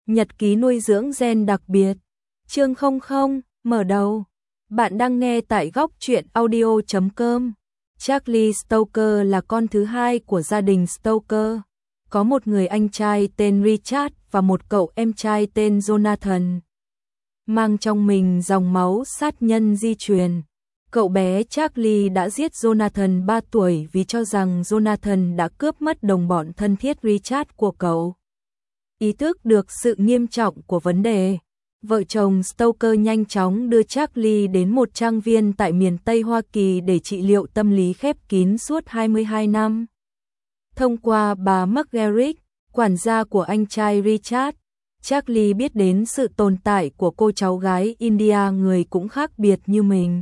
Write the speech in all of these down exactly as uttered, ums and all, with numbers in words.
Nhật ký nuôi dưỡng gen đặc biệt. Chương không không, mở đầu. Bạn đang nghe tại góc truyện audio chấm com. Charlie Stoker là con thứ hai của gia đình Stoker. Có một người anh trai tên Richard và một cậu em trai tên Jonathan. Mang trong mình dòng máu sát nhân di truyền. Cậu bé Charlie đã giết Jonathan ba tuổi vì cho rằng Jonathan đã cướp mất đồng bọn thân thiết Richard của cậu. Ý thức được sự nghiêm trọng của vấn đề, vợ chồng Stoker nhanh chóng đưa Charlie đến một trang viên tại miền Tây Hoa Kỳ để trị liệu tâm lý khép kín suốt hai mươi hai năm. Thông qua bà Marguerite, quản gia của anh trai Richard, Charlie biết đến sự tồn tại của cô cháu gái India người cũng khác biệt như mình.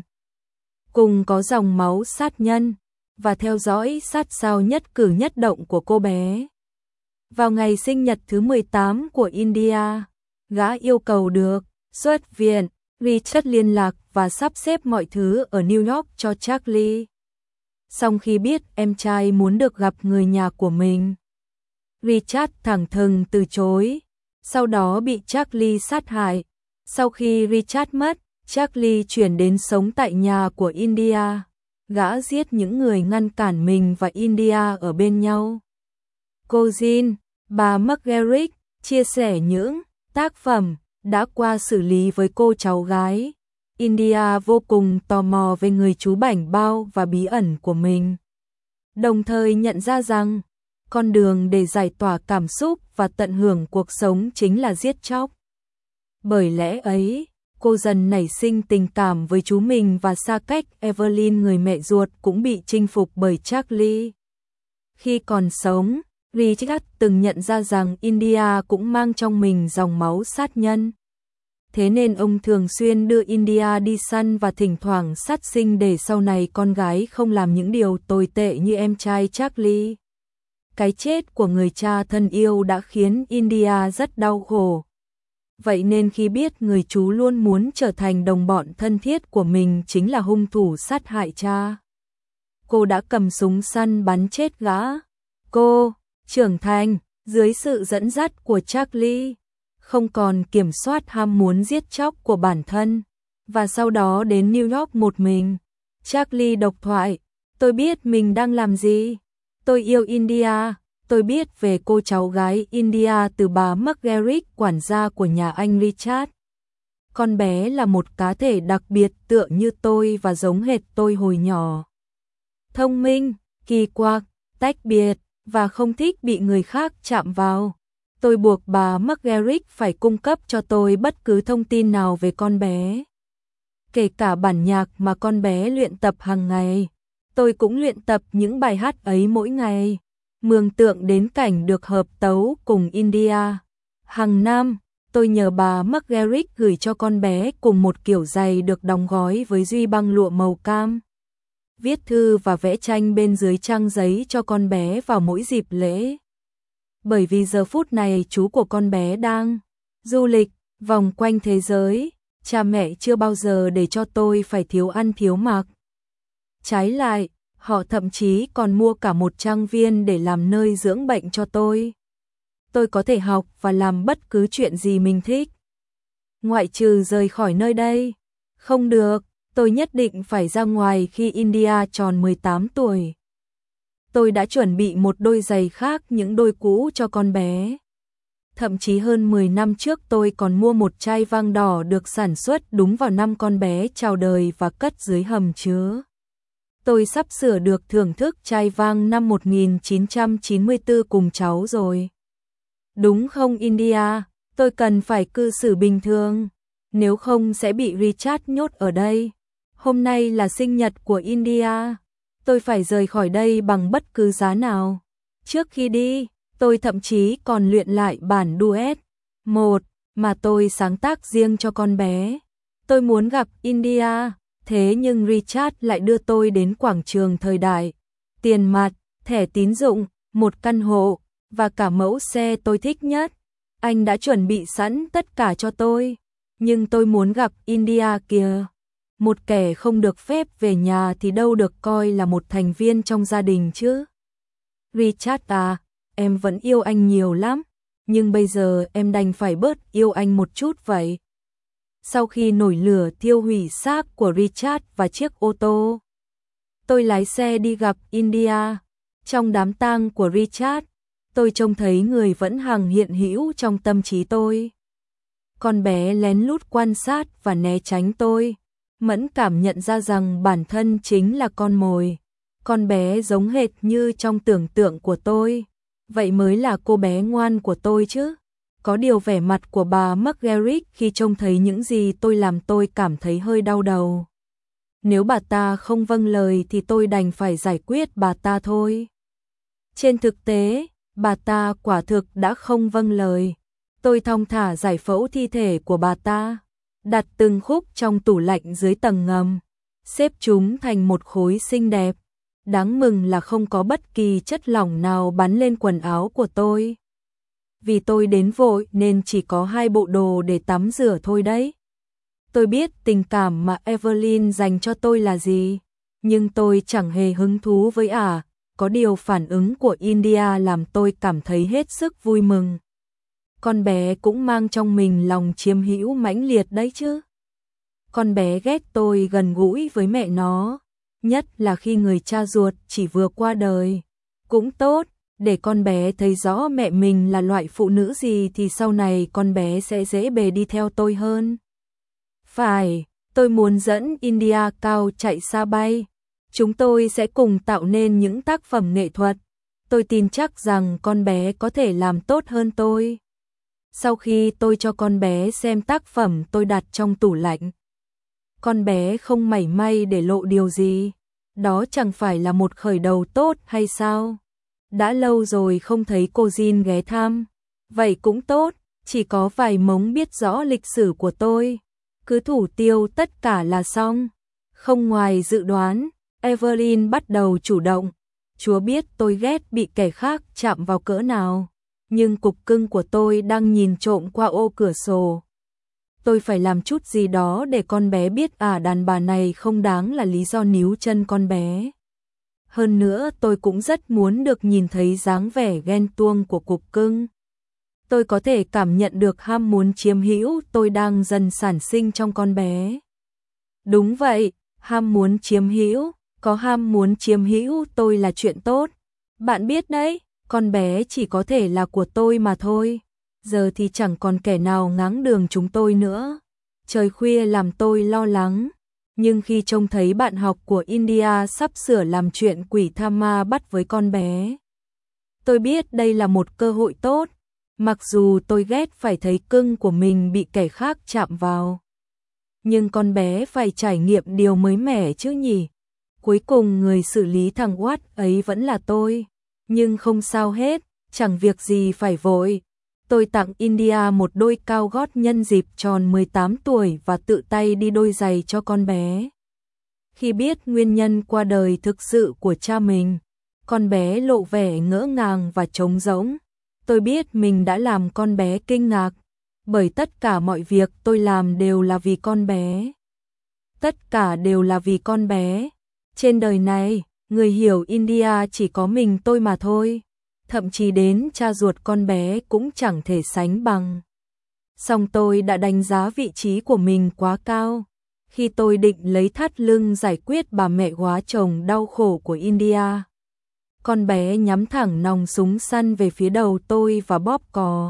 Cùng có dòng máu sát nhân, và theo dõi sát sao nhất cử nhất động của cô bé. Vào ngày sinh nhật thứ mười tám của India, gã yêu cầu được xuất viện. Richard liên lạc và sắp xếp mọi thứ ở New York cho Charlie. Sau khi biết em trai muốn được gặp người nhà của mình, Richard thẳng thừng từ chối, sau đó bị Charlie sát hại. Sau khi Richard mất, Charlie chuyển đến sống tại nhà của India. Gã giết những người ngăn cản mình và India ở bên nhau. Cô Jean, bà Marguerite, chia sẻ những tác phẩm đã qua xử lý với cô cháu gái. India vô cùng tò mò về người chú bảnh bao và bí ẩn của mình. Đồng thời nhận ra rằng, con đường để giải tỏa cảm xúc và tận hưởng cuộc sống chính là giết chóc. Bởi lẽ ấy, cô dần nảy sinh tình cảm với chú mình và xa cách Evelyn, người mẹ ruột cũng bị chinh phục bởi Charlie. Khi còn sống, Richard từng nhận ra rằng India cũng mang trong mình dòng máu sát nhân. Thế nên ông thường xuyên đưa India đi săn và thỉnh thoảng sát sinh để sau này con gái không làm những điều tồi tệ như em trai Charlie. Cái chết của người cha thân yêu đã khiến India rất đau khổ. Vậy nên khi biết người chú luôn muốn trở thành đồng bọn thân thiết của mình chính là hung thủ sát hại cha, cô đã cầm súng săn bắn chết gã. Cô trưởng thành dưới sự dẫn dắt của Charlie, không còn kiểm soát ham muốn giết chóc của bản thân, và sau đó đến New York một mình. Charlie độc thoại: tôi biết mình đang làm gì, tôi yêu India. Tôi biết về cô cháu gái India từ bà Marguerite, quản gia của nhà anh Richard. Con bé là một cá thể đặc biệt tựa như tôi và giống hệt tôi hồi nhỏ. Thông minh, kỳ quặc, tách biệt và không thích bị người khác chạm vào. Tôi buộc bà Marguerite phải cung cấp cho tôi bất cứ thông tin nào về con bé. Kể cả bản nhạc mà con bé luyện tập hàng ngày. Tôi cũng luyện tập những bài hát ấy mỗi ngày. Mường tượng đến cảnh được hợp tấu cùng India. Hàng năm, tôi nhờ bà Marguerite gửi cho con bé cùng một kiểu giày được đóng gói với duy băng lụa màu cam. Viết thư và vẽ tranh bên dưới trang giấy cho con bé vào mỗi dịp lễ. Bởi vì giờ phút này chú của con bé đang du lịch vòng quanh thế giới, cha mẹ chưa bao giờ để cho tôi phải thiếu ăn thiếu mặc. Trái lại, họ thậm chí còn mua cả một trang viên để làm nơi dưỡng bệnh cho tôi. Tôi có thể học và làm bất cứ chuyện gì mình thích. Ngoại trừ rời khỏi nơi đây. Không được, tôi nhất định phải ra ngoài khi India tròn mười tám tuổi. Tôi đã chuẩn bị một đôi giày khác những đôi cũ cho con bé. Thậm chí hơn mười năm trước tôi còn mua một chai vang đỏ được sản xuất đúng vào năm con bé chào đời và cất dưới hầm chứa. Tôi sắp sửa được thưởng thức chai vang năm một nghìn chín trăm chín mươi tư cùng cháu rồi. Đúng không India, tôi cần phải cư xử bình thường, nếu không sẽ bị Richard nhốt ở đây. Hôm nay là sinh nhật của India, tôi phải rời khỏi đây bằng bất cứ giá nào. Trước khi đi, tôi thậm chí còn luyện lại bản duet một mà tôi sáng tác riêng cho con bé. Tôi muốn gặp India. Thế nhưng Richard lại đưa tôi đến quảng trường thời đại. Tiền mặt, thẻ tín dụng, một căn hộ, và cả mẫu xe tôi thích nhất. Anh đã chuẩn bị sẵn tất cả cho tôi. Nhưng tôi muốn gặp India kìa. Một kẻ không được phép về nhà thì đâu được coi là một thành viên trong gia đình chứ. Richard à, em vẫn yêu anh nhiều lắm. nhưng bây giờ em đành phải bớt yêu anh một chút vậy. Sau khi nổi lửa thiêu hủy xác của Richard và chiếc ô tô, tôi lái xe đi gặp India. Trong đám tang của Richard, tôi trông thấy người vẫn hằng hiện hữu trong tâm trí tôi. Con bé lén lút quan sát và né tránh tôi, mẫn cảm nhận ra rằng bản thân chính là con mồi. Con bé giống hệt như trong tưởng tượng của tôi, vậy mới là cô bé ngoan của tôi chứ. Có điều vẻ mặt của bà Margaret khi trông thấy những gì tôi làm tôi cảm thấy hơi đau đầu. Nếu bà ta không vâng lời thì tôi đành phải giải quyết bà ta thôi. Trên thực tế, bà ta quả thực đã không vâng lời. Tôi thong thả giải phẫu thi thể của bà ta, đặt từng khúc trong tủ lạnh dưới tầng ngầm, xếp chúng thành một khối xinh đẹp. Đáng mừng là không có bất kỳ chất lỏng nào bắn lên quần áo của tôi. Vì tôi đến vội nên chỉ có hai bộ đồ để tắm rửa thôi đấy. Tôi biết tình cảm mà Evelyn dành cho tôi là gì, nhưng tôi chẳng hề hứng thú với ả. À. Có điều phản ứng của India làm tôi cảm thấy hết sức vui mừng. Con bé cũng mang trong mình lòng chiếm hữu mãnh liệt đấy chứ. Con bé ghét tôi gần gũi với mẹ nó, nhất là khi người cha ruột chỉ vừa qua đời. Cũng tốt, để con bé thấy rõ mẹ mình là loại phụ nữ gì thì sau này con bé sẽ dễ bề đi theo tôi hơn. Phải, tôi muốn dẫn India cao chạy xa bay. Chúng tôi sẽ cùng tạo nên những tác phẩm nghệ thuật. Tôi tin chắc rằng con bé có thể làm tốt hơn tôi. Sau khi tôi cho con bé xem tác phẩm tôi đặt trong tủ lạnh, con bé không mảy may để lộ điều gì. Đó chẳng phải là một khởi đầu tốt hay sao? Đã lâu rồi không thấy cô Jin ghé thăm. Vậy cũng tốt, chỉ có vài mống biết rõ lịch sử của tôi. Cứ thủ tiêu tất cả là xong. Không ngoài dự đoán, Evelyn bắt đầu chủ động. Chúa biết tôi ghét bị kẻ khác chạm vào cỡ nào. Nhưng cục cưng của tôi đang nhìn trộm qua ô cửa sổ. Tôi phải làm chút gì đó để con bé biết à đàn bà này không đáng là lý do níu chân con bé. Hơn nữa tôi cũng rất muốn được nhìn thấy dáng vẻ ghen tuông của cục cưng. Tôi có thể cảm nhận được ham muốn chiếm hữu tôi đang dần sản sinh trong con bé. Đúng vậy, ham muốn chiếm hữu, có ham muốn chiếm hữu tôi là chuyện tốt. Bạn biết đấy, con bé chỉ có thể là của tôi mà thôi. Giờ thì chẳng còn kẻ nào ngáng đường chúng tôi nữa. Trời khuya làm tôi lo lắng. Nhưng khi trông thấy bạn học của India sắp sửa làm chuyện quỷ tha ma bắt với con bé, tôi biết đây là một cơ hội tốt. Mặc dù tôi ghét phải thấy cưng của mình bị kẻ khác chạm vào, nhưng con bé phải trải nghiệm điều mới mẻ chứ nhỉ. Cuối cùng người xử lý thằng Watt ấy vẫn là tôi. Nhưng không sao hết, chẳng việc gì phải vội. Tôi tặng India một đôi cao gót nhân dịp tròn mười tám tuổi và tự tay đi đôi giày cho con bé. Khi biết nguyên nhân qua đời thực sự của cha mình, con bé lộ vẻ ngỡ ngàng và trống rỗng. Tôi biết mình đã làm con bé kinh ngạc, bởi tất cả mọi việc tôi làm đều là vì con bé. Tất cả đều là vì con bé. Trên đời này, người hiểu India chỉ có mình tôi mà thôi. Thậm chí đến cha ruột con bé cũng chẳng thể sánh bằng. Song tôi đã đánh giá vị trí của mình quá cao. Khi tôi định lấy thắt lưng giải quyết bà mẹ góa chồng đau khổ của India, con bé nhắm thẳng nòng súng săn về phía đầu tôi và bóp cò.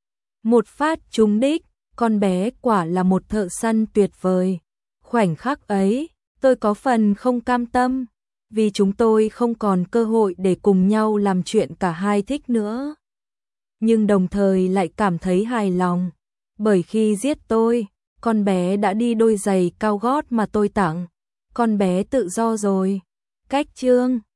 Một phát trúng đích, con bé quả là một thợ săn tuyệt vời. Khoảnh khắc ấy, tôi có phần không cam tâm, vì chúng tôi không còn cơ hội để cùng nhau làm chuyện cả hai thích nữa. Nhưng đồng thời lại cảm thấy hài lòng, bởi khi giết tôi, con bé đã đi đôi giày cao gót mà tôi tặng. Con bé tự do rồi. Cách chương